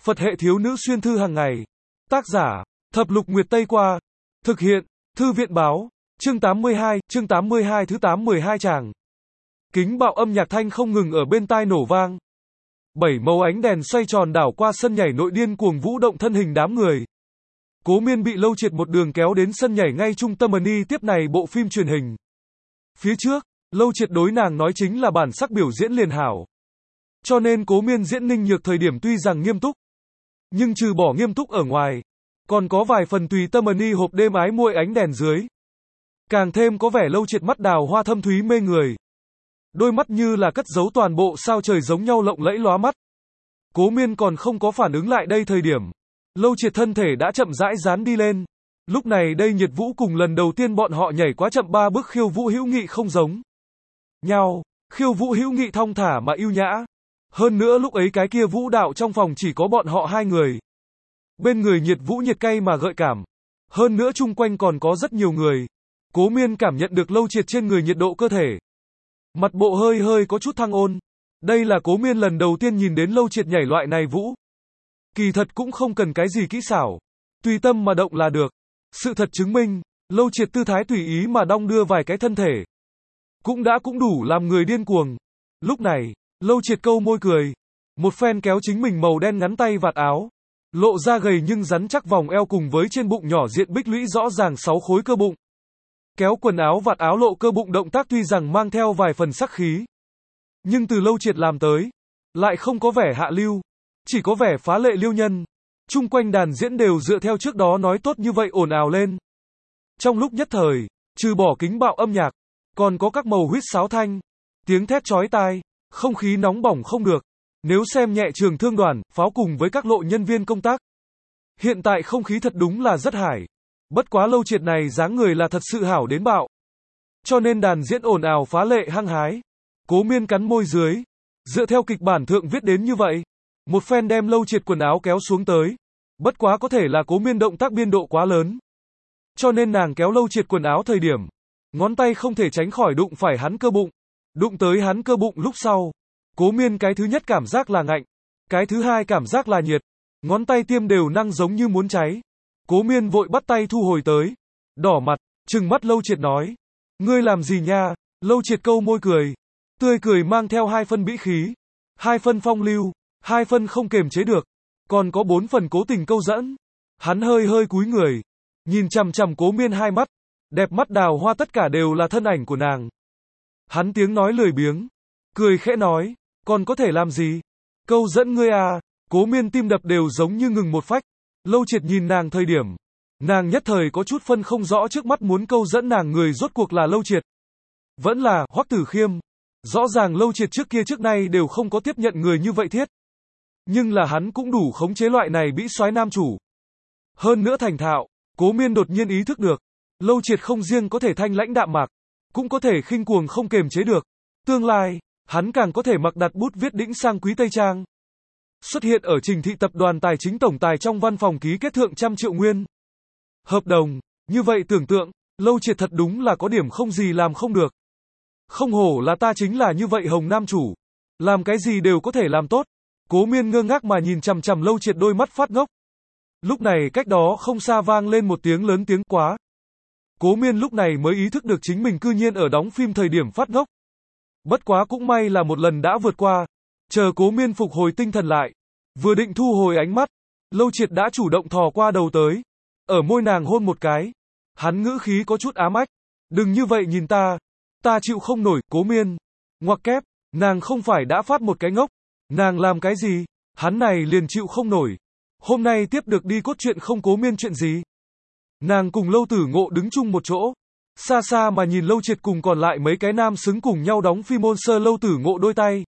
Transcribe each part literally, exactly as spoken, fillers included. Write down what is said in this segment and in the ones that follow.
Phật hệ thiếu nữ xuyên thư hàng ngày. Tác giả, Thập Lục Nguyệt Tây Qua. Thực hiện, Thư viện Báo. Chương tám mươi hai, chương tám mươi hai thứ tám mười hai tràng. Kính bạo âm nhạc thanh không ngừng ở bên tai nổ vang. Bảy màu ánh đèn xoay tròn đảo qua sân nhảy nội điên cuồng vũ động thân hình đám người. Cố Miên bị Lâu Triệt một đường kéo đến sân nhảy ngay trung tâm mini tiếp này bộ phim truyền hình. Phía trước, Lâu Triệt đối nàng nói chính là bản sắc biểu diễn liền hảo. Cho nên Cố Miên diễn Ninh Nhược thời điểm tuy rằng nghiêm túc, nhưng trừ bỏ nghiêm túc ở ngoài, còn có vài phần tùy tâm mini hộp đêm ái muội ánh đèn dưới. Càng thêm có vẻ Lâu Triệt mắt đào hoa thâm thúy mê người. Đôi mắt như là cất giấu toàn bộ sao trời giống nhau lộng lẫy lóa mắt. Cố Miên còn không có phản ứng lại đây thời điểm. Lâu Triệt thân thể đã chậm rãi dán đi lên. Lúc này đây nhiệt vũ cùng lần đầu tiên bọn họ nhảy quá chậm ba bước khiêu vũ hữu nghị không giống nhau. Khiêu vũ hữu nghị thong thả mà yêu nhã. Hơn nữa lúc ấy cái kia vũ đạo trong phòng chỉ có bọn họ hai người. Bên người nhiệt vũ nhiệt cay mà gợi cảm. Hơn nữa chung quanh còn có rất nhiều người. Cố Miên cảm nhận được Lâu Triệt trên người nhiệt độ cơ thể. Mặt bộ hơi hơi có chút thăng ôn. Đây là Cố Miên lần đầu tiên nhìn đến Lâu Triệt nhảy loại này vũ. Kỳ thật cũng không cần cái gì kỹ xảo. Tùy tâm mà động là được. Sự thật chứng minh, Lâu Triệt tư thái tùy ý mà đong đưa vài cái thân thể. Cũng đã cũng đủ làm người điên cuồng. Lúc này, Lâu Triệt câu môi cười. Một phen kéo chính mình màu đen ngắn tay vạt áo. Lộ ra gầy nhưng rắn chắc vòng eo cùng với trên bụng nhỏ diện bích lũy rõ ràng sáu khối cơ bụng. Kéo quần áo vạt áo lộ cơ bụng động tác tuy rằng mang theo vài phần sắc khí. Nhưng từ Lâu Triệt làm tới, lại không có vẻ hạ lưu. Chỉ có vẻ phá lệ liêu nhân. Chung quanh đàn diễn đều dựa theo trước đó nói tốt như vậy ồn ào lên. Trong lúc nhất thời, trừ bỏ kính bạo âm nhạc, còn có các màu huýt sáo thanh, tiếng thét chói tai, không khí nóng bỏng không được. Nếu xem nhẹ trường thương đoàn, pháo cùng với các lộ nhân viên công tác. Hiện tại không khí thật đúng là rất hải. Bất quá Lâu Triệt này dáng người là thật sự hảo đến bạo. Cho nên đàn diễn ồn ào phá lệ hăng hái. Cố Miên cắn môi dưới. Dựa theo kịch bản thượng viết đến như vậy. Một phen đem Lâu Triệt quần áo kéo xuống tới. Bất quá có thể là Cố Miên động tác biên độ quá lớn. Cho nên nàng kéo Lâu Triệt quần áo thời điểm. Ngón tay không thể tránh khỏi đụng phải hắn cơ bụng. Đụng tới hắn cơ bụng lúc sau. Cố Miên cái thứ nhất cảm giác là ngạnh. Cái thứ hai cảm giác là nhiệt. Ngón tay tiêm đều năng giống như muốn cháy. Cố Miên vội bắt tay thu hồi tới. Đỏ mặt, trừng mắt Lâu Triệt nói. Ngươi làm gì nha? Lâu Triệt câu môi cười. Tươi cười mang theo hai phân bĩ khí. Hai phân phong lưu. Hai phân không kềm chế được. Còn có bốn phần cố tình câu dẫn. Hắn hơi hơi cúi người. Nhìn chằm chằm Cố Miên hai mắt. Đẹp mắt đào hoa tất cả đều là thân ảnh của nàng. Hắn tiếng nói lười biếng. Cười khẽ nói. Còn có thể làm gì? Câu dẫn ngươi à? Cố Miên tim đập đều giống như ngừng một phách. Lâu Triệt nhìn nàng thời điểm. Nàng nhất thời có chút phân không rõ trước mắt muốn câu dẫn nàng người rốt cuộc là Lâu Triệt. Vẫn là Hoắc Tử Khiêm. Rõ ràng Lâu Triệt trước kia trước nay đều không có tiếp nhận người như vậy thiết. Nhưng là hắn cũng đủ khống chế loại này bĩ soái nam chủ. Hơn nữa thành thạo. Cố Miên đột nhiên ý thức được. Lâu Triệt không riêng có thể thanh lãnh đạm mạc. Cũng có thể khinh cuồng không kềm chế được. Tương lai, hắn càng có thể mặc đặt bút viết đĩnh sang quý Tây Trang. Xuất hiện ở Trình Thị tập đoàn tài chính tổng tài trong văn phòng ký kết thượng trăm triệu nguyên. Hợp đồng, như vậy tưởng tượng, Lâu Triệt thật đúng là có điểm không gì làm không được. Không hổ là ta chính là như vậy hồng nam chủ. Làm cái gì đều có thể làm tốt. Cố Miên ngơ ngác mà nhìn chằm chằm Lâu Triệt đôi mắt phát ngốc. Lúc này cách đó không xa vang lên một tiếng lớn tiếng quá. Cố Miên lúc này mới ý thức được chính mình cư nhiên ở đóng phim thời điểm phát ngốc. Bất quá cũng may là một lần đã vượt qua. Chờ Cố Miên phục hồi tinh thần lại. Vừa định thu hồi ánh mắt. Lâu Triệt đã chủ động thò qua đầu tới. Ở môi nàng hôn một cái. Hắn ngữ khí có chút ám ách. Đừng như vậy nhìn ta. Ta chịu không nổi, Cố Miên. Ngoặc kép, nàng không phải đã phát một cái ngốc. Nàng làm cái gì? Hắn này liền chịu không nổi. Hôm nay tiếp được đi cốt truyện không Cố Miên chuyện gì? Nàng cùng Lâu Tử Ngộ đứng chung một chỗ. Xa xa mà nhìn Lâu Triệt cùng còn lại mấy cái nam xứng cùng nhau đóng phim môn sơ Lâu Tử Ngộ đôi tay.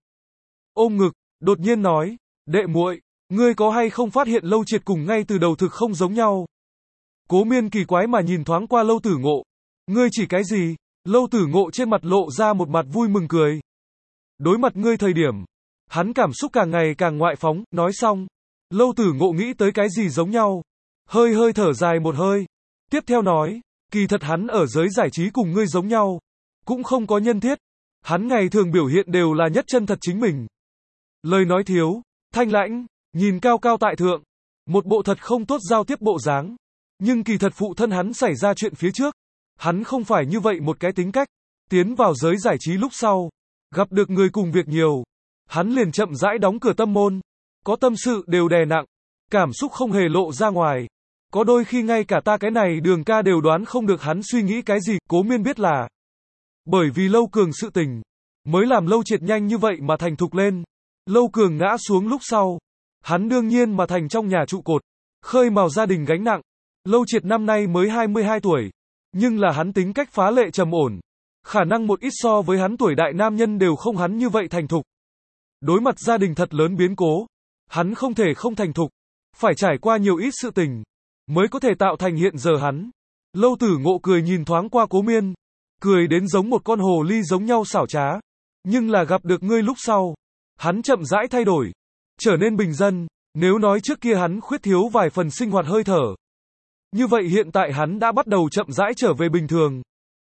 Ôm ngực, đột nhiên nói. Đệ muội, ngươi có hay không phát hiện Lâu Triệt cùng ngay từ đầu thực không giống nhau? Cố Miên kỳ quái mà nhìn thoáng qua Lâu Tử Ngộ. Ngươi chỉ cái gì? Lâu Tử Ngộ trên mặt lộ ra một mặt vui mừng cười. Đối mặt ngươi thời điểm. Hắn cảm xúc càng ngày càng ngoại phóng, nói xong. Lâu Tử Ngộ nghĩ tới cái gì giống nhau. Hơi hơi thở dài một hơi. Tiếp theo nói. Kỳ thật hắn ở giới giải trí cùng ngươi giống nhau. Cũng không có nhân thiết. Hắn ngày thường biểu hiện đều là nhất chân thật chính mình. Lời nói thiếu, thanh lãnh, Nhìn cao cao tại thượng, một bộ thật không tốt giao tiếp bộ dáng. Nhưng kỳ thật phụ thân hắn xảy ra chuyện phía trước. Hắn không phải như vậy một cái tính cách. Tiến vào giới giải trí lúc sau, gặp được người cùng việc nhiều. Hắn liền chậm rãi đóng cửa tâm môn. Có tâm sự đều đè nặng. Cảm xúc không hề lộ ra ngoài. Có đôi khi ngay cả ta cái này Đường ca đều đoán không được hắn suy nghĩ cái gì. Cố Miên biết là bởi vì Lâu Cường sự tình, mới làm Lâu Triệt nhanh như vậy mà thành thục lên. Lâu Cường ngã xuống lúc sau, hắn đương nhiên mà thành trong nhà trụ cột, khơi mào gia đình gánh nặng. Lâu Triệt năm nay mới hai mươi hai tuổi, nhưng là hắn tính cách phá lệ trầm ổn, khả năng một ít so với hắn tuổi đại nam nhân đều không hắn như vậy thành thục. Đối mặt gia đình thật lớn biến cố, hắn không thể không thành thục, phải trải qua nhiều ít sự tình, mới có thể tạo thành hiện giờ hắn. Lâu Tử Ngộ cười nhìn thoáng qua Cố Miên, cười đến giống một con hồ ly giống nhau xảo trá, nhưng là gặp được ngươi lúc sau, hắn chậm rãi thay đổi, trở nên bình dân. Nếu nói trước kia hắn khuyết thiếu vài phần sinh hoạt hơi thở, như vậy hiện tại hắn đã bắt đầu chậm rãi trở về bình thường.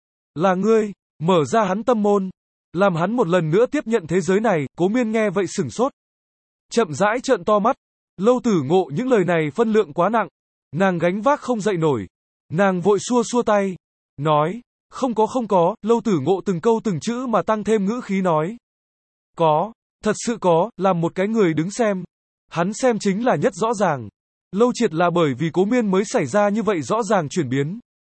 Là ngươi, mở ra hắn tâm môn, làm hắn một lần nữa tiếp nhận thế giới này. Cố Miên nghe vậy sửng sốt, chậm rãi trợn to mắt. Lâu Tử Ngộ những lời này phân lượng quá nặng, nàng gánh vác không dậy nổi. Nàng vội xua xua tay, nói, không có không có. Lâu Tử Ngộ từng câu từng chữ mà tăng thêm ngữ khí nói, có, thật sự có. Làm một cái người đứng xem, hắn xem chính là nhất rõ ràng. Lâu Triệt là bởi vì Cố Miên mới xảy ra như vậy rõ ràng chuyển biến.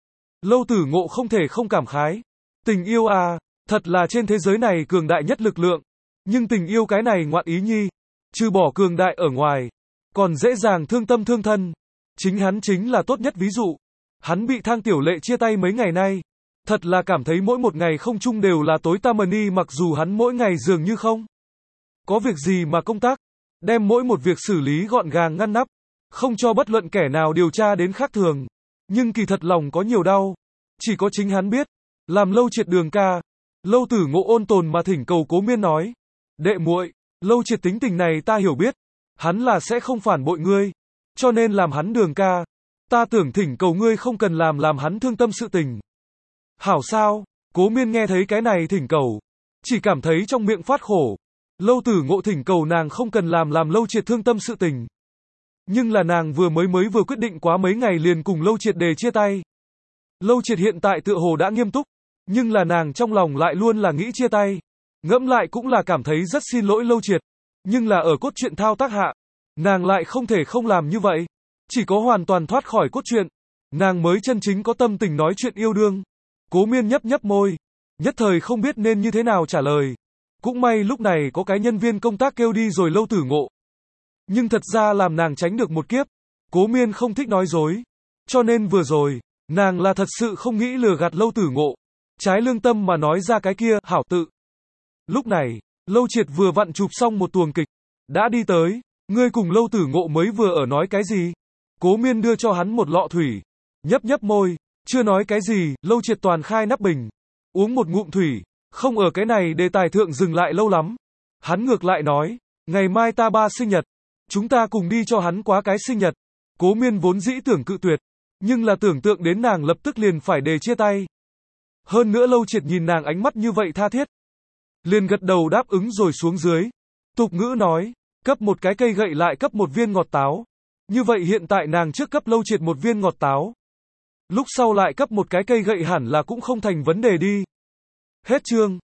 Lâu Tử Ngộ không thể không cảm khái. Tình yêu à, thật là trên thế giới này cường đại nhất lực lượng. Nhưng tình yêu cái này ngoạn ý nhi, trừ bỏ cường đại ở ngoài, còn dễ dàng thương tâm thương thân. Chính hắn chính là tốt nhất ví dụ. Hắn bị Thang Tiểu Lệ chia tay mấy ngày nay, thật là cảm thấy mỗi một ngày không chung đều là tối tăm đi. Mặc dù hắn mỗi ngày dường như không có việc gì mà công tác, đem mỗi một việc xử lý gọn gàng ngăn nắp, không cho bất luận kẻ nào điều tra đến khác thường. Nhưng kỳ thật lòng có nhiều đau, chỉ có chính hắn biết. Làm Lâu Triệt Đường ca, Lâu Tử Ngộ ôn tồn mà thỉnh cầu Cố Miên nói, đệ muội, Lâu Triệt tính tình này ta hiểu biết, hắn là sẽ không phản bội ngươi, cho nên làm hắn Đường ca, ta tưởng thỉnh cầu ngươi không cần làm làm hắn thương tâm sự tình. Hảo sao? Cố Miên nghe thấy cái này thỉnh cầu, chỉ cảm thấy trong miệng phát khổ. Lâu Tử Ngộ thỉnh cầu nàng không cần làm làm Lâu Triệt thương tâm sự tình. Nhưng là nàng vừa mới mới vừa quyết định quá mấy ngày liền cùng Lâu Triệt đề chia tay. Lâu Triệt hiện tại tựa hồ đã nghiêm túc, nhưng là nàng trong lòng lại luôn là nghĩ chia tay. Ngẫm lại cũng là cảm thấy rất xin lỗi Lâu Triệt. Nhưng là ở cốt truyện thao tác hạ, nàng lại không thể không làm như vậy. Chỉ có hoàn toàn thoát khỏi cốt truyện, nàng mới chân chính có tâm tình nói chuyện yêu đương. Cố Miên nhấp nhấp môi, nhất thời không biết nên như thế nào trả lời. Cũng may lúc này có cái nhân viên công tác kêu đi rồi Lâu Tử Ngộ. Nhưng thật ra làm nàng tránh được một kiếp. Cố Miên không thích nói dối, cho nên vừa rồi, nàng là thật sự không nghĩ lừa gạt Lâu Tử Ngộ. Trái lương tâm mà nói ra cái kia, hảo tự. Lúc này, Lâu Triệt vừa vặn chụp xong một tuồng kịch, đã đi tới. Ngươi cùng Lâu Tử Ngộ mới vừa ở nói cái gì? Cố Miên đưa cho hắn một lọ thủy, nhấp nhấp môi, chưa nói cái gì. Lâu Triệt toàn khai nắp bình, uống một ngụm thủy, không ở cái này đề tài thượng dừng lại lâu lắm. Hắn ngược lại nói, ngày mai ta ba sinh nhật, chúng ta cùng đi cho hắn quá cái sinh nhật. Cố Miên vốn dĩ tưởng cự tuyệt, nhưng là tưởng tượng đến nàng lập tức liền phải đề chia tay. Hơn nữa Lâu Triệt nhìn nàng ánh mắt như vậy tha thiết, liền gật đầu đáp ứng rồi xuống dưới. Tục ngữ nói, cấp một cái cây gậy lại cấp một viên ngọt táo. Như vậy hiện tại nàng trước cấp Lâu Triệt một viên ngọt táo, lúc sau lại cấp một cái cây gậy hẳn là cũng không thành vấn đề đi. Hết chương.